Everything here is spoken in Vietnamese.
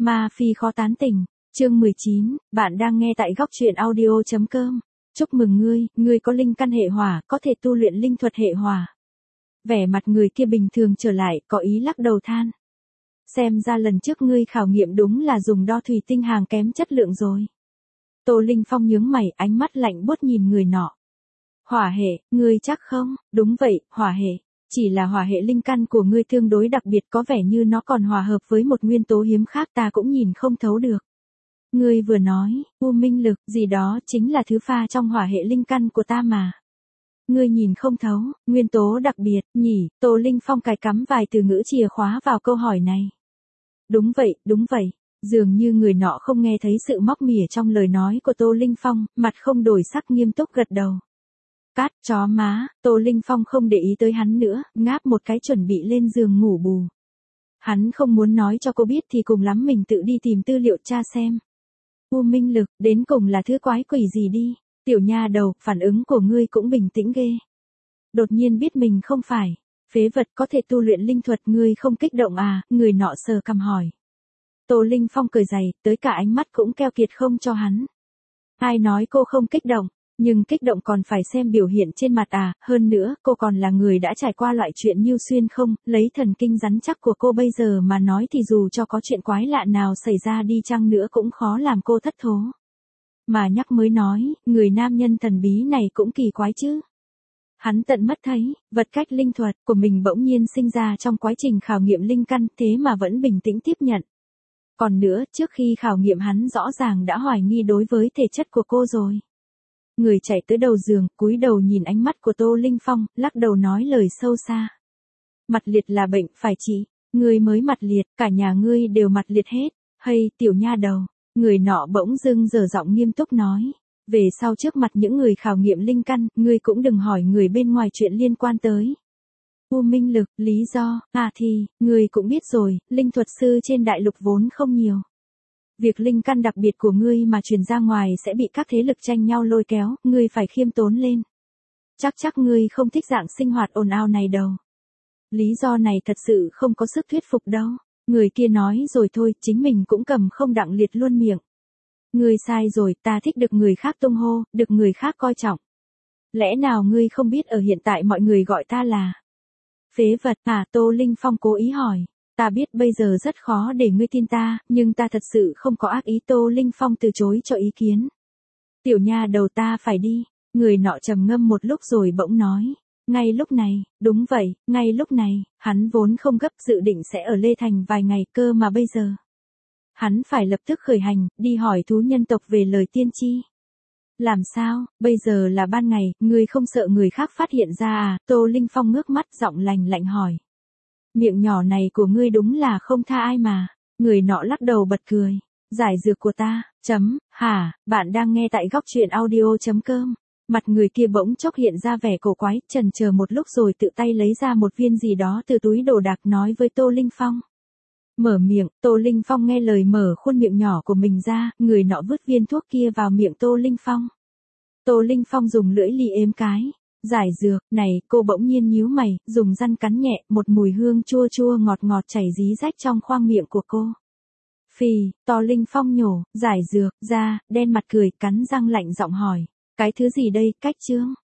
Ma Phi khó tán tỉnh. Chương 19, bạn đang nghe tại góc truyện audio.com. Chúc mừng ngươi có linh căn hệ hỏa, có thể tu luyện linh thuật hệ hỏa. Vẻ mặt người kia bình thường trở lại, có ý lắc đầu than. Xem ra lần trước ngươi khảo nghiệm đúng là dùng đo thủy tinh hàng kém chất lượng rồi. Tô Linh Phong nhướng mày, ánh mắt lạnh buốt nhìn người nọ. Hỏa hệ, ngươi chắc không? Đúng vậy, hỏa hệ. Chỉ là hỏa hệ linh căn của ngươi tương đối đặc biệt, có vẻ như nó còn hòa hợp với một nguyên tố hiếm khác ta cũng nhìn không thấu được. Ngươi vừa nói, u minh lực gì đó chính là thứ pha trong hỏa hệ linh căn của ta mà. Ngươi nhìn không thấu, nguyên tố đặc biệt, nhỉ? Tô Linh Phong cài cắm vài từ ngữ chìa khóa vào câu hỏi này. Đúng vậy. Dường như người nọ không nghe thấy sự móc mỉa trong lời nói của Tô Linh Phong, mặt không đổi sắc nghiêm túc gật đầu. Cát chó má, Tô Linh Phong không để ý tới hắn nữa, ngáp một cái chuẩn bị lên giường ngủ bù. Hắn không muốn nói cho cô biết thì cùng lắm mình tự đi tìm tư liệu tra xem. U minh lực, đến cùng là thứ quái quỷ gì đi. Tiểu nha đầu, phản ứng của ngươi cũng bình tĩnh ghê. Đột nhiên biết mình không phải phế vật có thể tu luyện linh thuật, ngươi không kích động à? Người nọ sờ cằm hỏi. Tô Linh Phong cười dày, tới cả ánh mắt cũng keo kiệt không cho hắn. Ai nói cô không kích động, nhưng kích động còn phải xem biểu hiện trên mặt à, hơn nữa, cô còn là người đã trải qua loại chuyện Nhiêu Xuyên không, lấy thần kinh rắn chắc của cô bây giờ mà nói thì dù cho có chuyện quái lạ nào xảy ra đi chăng nữa cũng khó làm cô thất thố. Mà nhắc mới nói, người nam nhân thần bí này cũng kỳ quái chứ. Hắn tận mắt thấy, vật cách linh thuật của mình bỗng nhiên sinh ra trong quá trình khảo nghiệm linh căn, thế mà vẫn bình tĩnh tiếp nhận. Còn nữa, trước khi khảo nghiệm hắn rõ ràng đã hoài nghi đối với thể chất của cô rồi. Người chạy tới đầu giường, cúi đầu nhìn ánh mắt của Tô Linh Phong, lắc đầu nói lời sâu xa. Mặt liệt là bệnh, phải trị. Ngươi mới mặt liệt, cả nhà ngươi đều mặt liệt hết. Hay, tiểu nha đầu. Người nọ bỗng dưng giở giọng nghiêm túc nói. Về sau trước mặt những người khảo nghiệm linh căn, ngươi cũng đừng hỏi người bên ngoài chuyện liên quan tới u minh lực, lý do, thì, ngươi cũng biết rồi, linh thuật sư trên đại lục vốn không nhiều. Việc linh căn đặc biệt của ngươi mà truyền ra ngoài sẽ bị các thế lực tranh nhau lôi kéo, ngươi phải khiêm tốn lên. Chắc ngươi không thích dạng sinh hoạt ồn ào này đâu. Lý do này thật sự không có sức thuyết phục đâu. Người kia nói rồi thôi, chính mình cũng cầm không đặng liệt luôn miệng. Ngươi sai rồi, ta thích được người khác tung hô, được người khác coi trọng. Lẽ nào ngươi không biết ở hiện tại mọi người gọi ta là phế vật à? Tô Linh Phong cố ý hỏi. Ta biết bây giờ rất khó để ngươi tin ta, nhưng ta thật sự không có ác ý. Tô Linh Phong từ chối cho ý kiến. Tiểu nha đầu, ta phải đi. Người nọ trầm ngâm một lúc rồi bỗng nói. Ngay lúc này, đúng vậy, ngay lúc này, hắn vốn không gấp, dự định sẽ ở Lê Thành vài ngày cơ mà bây giờ. Hắn phải lập tức khởi hành, đi hỏi thú nhân tộc về lời tiên tri. Làm sao, bây giờ là ban ngày, ngươi không sợ người khác phát hiện ra à? Tô Linh Phong ngước mắt giọng lạnh lạnh hỏi. Miệng nhỏ này của ngươi đúng là không tha ai mà. Người nọ lắc đầu bật cười. Giải dược của ta, hả, bạn đang nghe tại góc truyện audio.com. Mặt người kia bỗng chốc hiện ra vẻ cổ quái, chần chờ một lúc rồi tự tay lấy ra một viên gì đó từ túi đồ đạc nói với Tô Linh Phong. Mở miệng, Tô Linh Phong nghe lời mở khuôn miệng nhỏ của mình ra, người nọ vứt viên thuốc kia vào miệng Tô Linh Phong. Tô Linh Phong dùng lưỡi liếm ếm cái. Giải dược, này, cô bỗng nhiên nhíu mày, dùng răng cắn nhẹ, một mùi hương chua chua ngọt ngọt chảy rí rách trong khoang miệng của cô. Phì, Tô Linh Phong nhổ, giải dược, ra, đen mặt cười, cắn răng lạnh giọng hỏi. Cái thứ gì đây, cách chương?